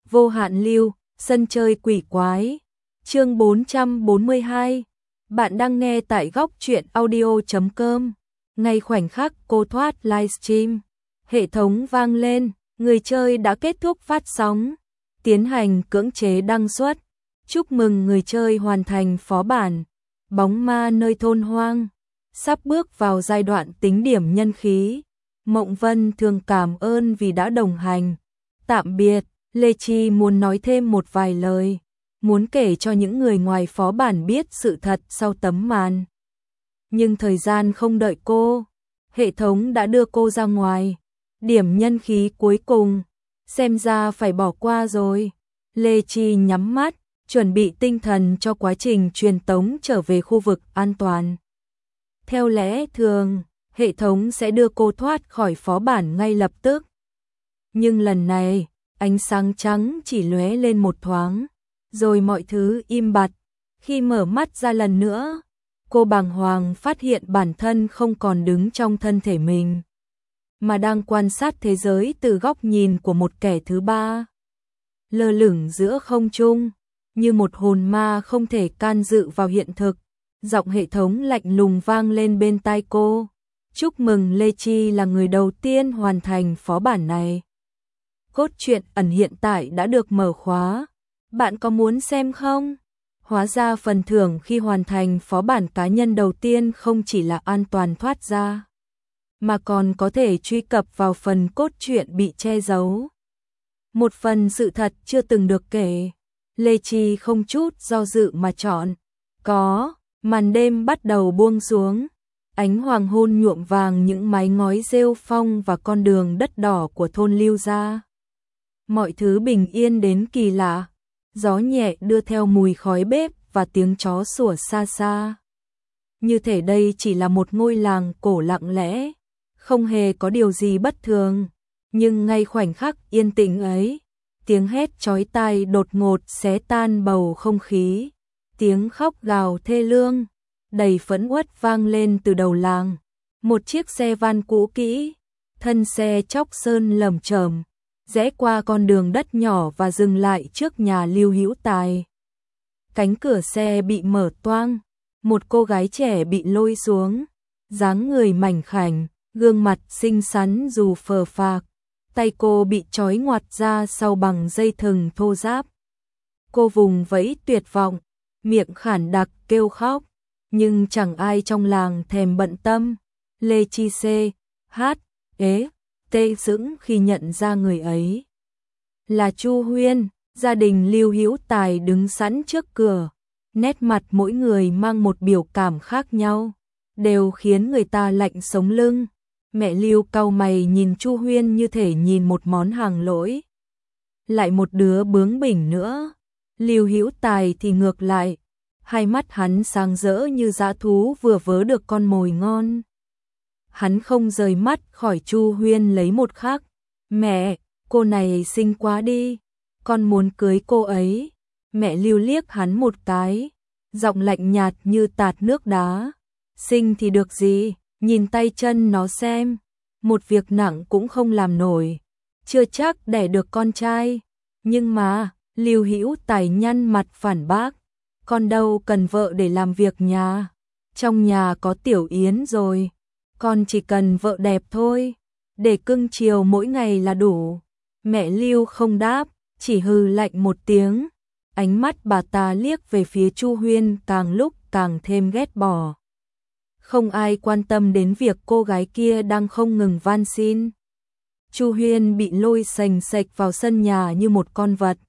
Vô hạn lưu, sân chơi quỷ quái. Chương 442. Bạn đang nghe tại góc truyện audio.com. Ngay khoảnh khắc cô thoát livestream, hệ thống vang lên, người chơi đã kết thúc phát sóng, tiến hành cưỡng chế đăng xuất. Chúc mừng người chơi hoàn thành phó bản Bóng ma nơi thôn hoang, sắp bước vào giai đoạn tính điểm nhân khí. Mộng Vân thường cảm ơn vì đã đồng hành. Tạm biệt. Lê Chi muốn nói thêm một vài lời, muốn kể cho những người ngoài phó bản biết sự thật sau tấm màn. Nhưng thời gian không đợi cô, hệ thống đã đưa cô ra ngoài. Điểm nhân khí cuối cùng, xem ra phải bỏ qua rồi. Lê Chi nhắm mắt, chuẩn bị tinh thần cho quá trình truyền tống trở về khu vực an toàn. Theo lẽ thường, hệ thống sẽ đưa cô thoát khỏi phó bản ngay lập tức. Nhưng lần này, ánh sáng trắng chỉ lóe lên một thoáng, rồi mọi thứ im bặt. Khi mở mắt ra lần nữa, cô bàng hoàng phát hiện bản thân không còn đứng trong thân thể mình, mà đang quan sát thế giới từ góc nhìn của một kẻ thứ ba. Lơ lửng giữa không trung, như một hồn ma không thể can dự vào hiện thực, giọng hệ thống lạnh lùng vang lên bên tai cô. Chúc mừng Lê Chi là người đầu tiên hoàn thành phó bản này. Cốt truyện ẩn hiện tại đã được mở khóa. Bạn có muốn xem không? Hóa ra phần thưởng khi hoàn thành phó bản cá nhân đầu tiên không chỉ là an toàn thoát ra, mà còn có thể truy cập vào phần cốt truyện bị che giấu. Một phần sự thật chưa từng được kể. Lê Chi không chút do dự mà chọn. Màn đêm bắt đầu buông xuống. Ánh hoàng hôn nhuộm vàng những mái ngói rêu phong và con đường đất đỏ của thôn Lưu gia. Mọi thứ bình yên đến kỳ lạ, gió nhẹ đưa theo mùi khói bếp và tiếng chó sủa xa xa. Như thể đây chỉ là một ngôi làng cổ lặng lẽ, không hề có điều gì bất thường. Nhưng ngay khoảnh khắc yên tĩnh ấy, tiếng hét chói tai đột ngột xé tan bầu không khí. Tiếng khóc gào thê lương, đầy phẫn uất vang lên từ đầu làng. Một chiếc xe van cũ kỹ, thân xe chóc sơn lởm chởm, rẽ qua con đường đất nhỏ và dừng lại trước nhà Lưu Hữu Tài. Cánh cửa xe bị mở toang, một cô gái trẻ bị lôi xuống, dáng người mảnh khảnh, gương mặt xinh xắn dù phờ phạc, tay cô bị trói ngoặt ra sau bằng dây thừng thô ráp. Cô vùng vẫy tuyệt vọng, miệng khản đặc kêu khóc, nhưng chẳng ai trong làng thèm bận tâm. Lê Chi tê sững khi nhận ra người ấy là Chu Huyên. Gia đình Lưu Hữu Tài đứng sẵn trước cửa, nét mặt mỗi người mang một biểu cảm khác nhau, đều khiến người ta lạnh sống lưng. Mẹ Lưu cau mày nhìn Chu Huyên như thể nhìn một món hàng lỗi. Lại một đứa bướng bỉnh nữa. Lưu Hữu Tài thì ngược lại, hai mắt hắn sáng rỡ như dã thú vừa vớ được con mồi ngon. Hắn không rời mắt khỏi Chu Huyên lấy một khắc. Mẹ, cô này xinh quá đi, con muốn cưới cô ấy. Mẹ Lưu liếc hắn một cái, giọng lạnh nhạt như tạt nước đá. Xinh thì được gì, nhìn tay chân nó xem, một việc nặng cũng không làm nổi, chưa chắc đẻ được con trai. Nhưng mà, Lưu Hữu Tài nhăn mặt phản bác, con đâu cần vợ để làm việc nhà, trong nhà có Tiểu Yến rồi, con chỉ cần vợ đẹp thôi, để cưng chiều mỗi ngày là đủ. Mẹ Lưu không đáp, chỉ hừ lạnh một tiếng. Ánh mắt bà ta liếc về phía Chu Huyên càng lúc càng thêm ghét bỏ. Không ai quan tâm đến việc cô gái kia đang không ngừng van xin. Chu Huyên bị lôi xành xạch vào sân nhà như một con vật.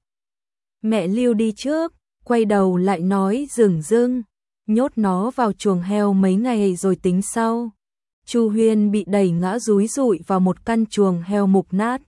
Mẹ Lưu đi trước, quay đầu lại nói dửng dưng, nhốt nó vào chuồng heo mấy ngày rồi tính sau. Chu Huyên bị đẩy ngã rúi rụi vào một căn chuồng heo mục nát,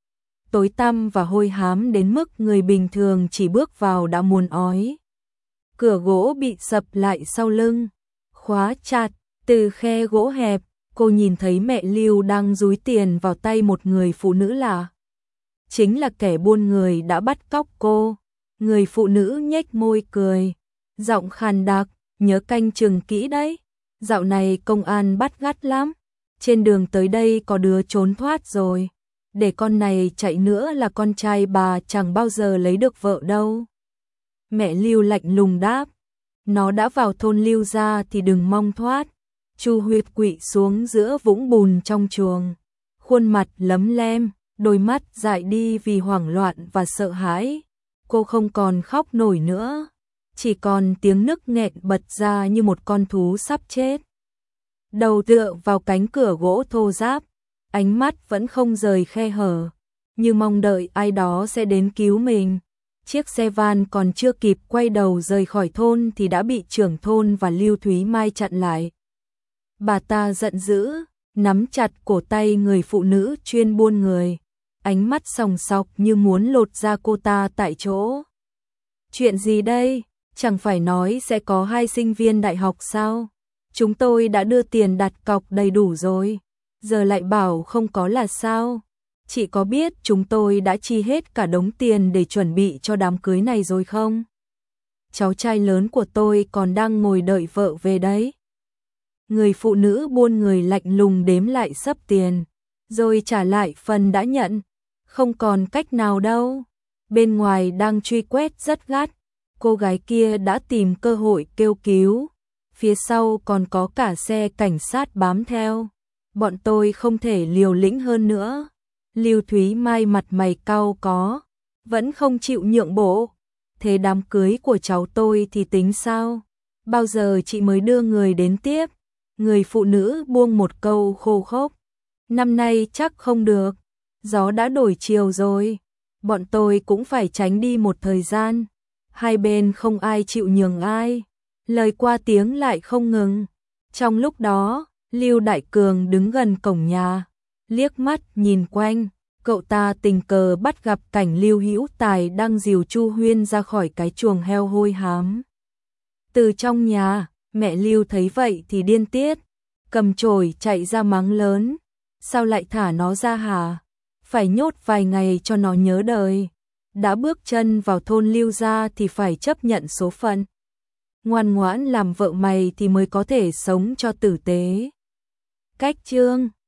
tối tăm và hôi hám đến mức người bình thường chỉ bước vào đã muốn ói. Cửa gỗ bị sập lại sau lưng, khóa chặt. Từ khe gỗ hẹp, cô nhìn thấy mẹ Lưu đang dúi tiền vào tay một người phụ nữ lạ. Chính là kẻ buôn người đã bắt cóc cô. Người phụ nữ nhếch môi cười, giọng khàn đặc, nhớ canh chừng kỹ đấy. Dạo này công an bắt gắt lắm, trên đường tới đây có đứa trốn thoát rồi. để con này chạy nữa là con trai bà chẳng bao giờ lấy được vợ đâu. Mẹ Lưu lạnh lùng đáp, nó đã vào thôn Lưu gia thì đừng mong thoát. Chu Huyệt quỵ xuống giữa vũng bùn trong chuồng, khuôn mặt lấm lem, đôi mắt dại đi vì hoảng loạn và sợ hãi. Cô không còn khóc nổi nữa, chỉ còn tiếng nức nghẹn bật ra như một con thú sắp chết. Đầu tựa vào cánh cửa gỗ thô ráp, ánh mắt vẫn không rời khe hở, như mong đợi ai đó sẽ đến cứu mình. Chiếc xe van còn chưa kịp quay đầu rời khỏi thôn thì đã bị trưởng thôn và Lưu Thúy Mai chặn lại. Bà ta giận dữ, nắm chặt cổ tay người phụ nữ chuyên buôn người, ánh mắt sòng sọc như muốn lột da cô ta tại chỗ. Chuyện gì đây? Chẳng phải nói sẽ có 2 sinh viên đại học sao? Chúng tôi đã đưa tiền đặt cọc đầy đủ rồi, giờ lại bảo không có là sao? Chị có biết chúng tôi đã chi hết cả đống tiền để chuẩn bị cho đám cưới này rồi không? Cháu trai lớn của tôi còn đang ngồi đợi vợ về đấy. Người phụ nữ buôn người lạnh lùng đếm lại xấp tiền, rồi trả lại phần đã nhận. Không còn cách nào đâu. Bên ngoài đang truy quét rất gắt. Cô gái kia đã tìm cơ hội kêu cứu. Phía sau còn có cả xe cảnh sát bám theo. Bọn tôi không thể liều lĩnh hơn nữa. Lưu Thúy Mai mặt mày cau có, vẫn không chịu nhượng bộ. Thế đám cưới của cháu tôi thì tính sao? Bao giờ chị mới đưa người đến tiếp? Người phụ nữ buông một câu khô khốc. Năm nay chắc không được, gió đã đổi chiều rồi. Bọn tôi cũng phải tránh đi một thời gian. Hai bên không ai chịu nhường ai. Lời qua tiếng lại không ngừng. Trong lúc đó, Lưu Đại Cường đứng gần cổng nhà, liếc mắt nhìn quanh. Cậu ta tình cờ bắt gặp cảnh Lưu Hữu Tài đang dìu Chu Huyên ra khỏi cái chuồng heo hôi hám. Từ trong nhà, mẹ Lưu thấy vậy thì điên tiết, cầm chổi chạy ra mắng lớn. Sao lại thả nó ra hả? Phải nhốt vài ngày cho nó nhớ đời. Đã bước chân vào thôn Lưu gia thì phải chấp nhận số phận. Ngoan ngoãn làm vợ mày thì mới có thể sống cho tử tế. Cách chương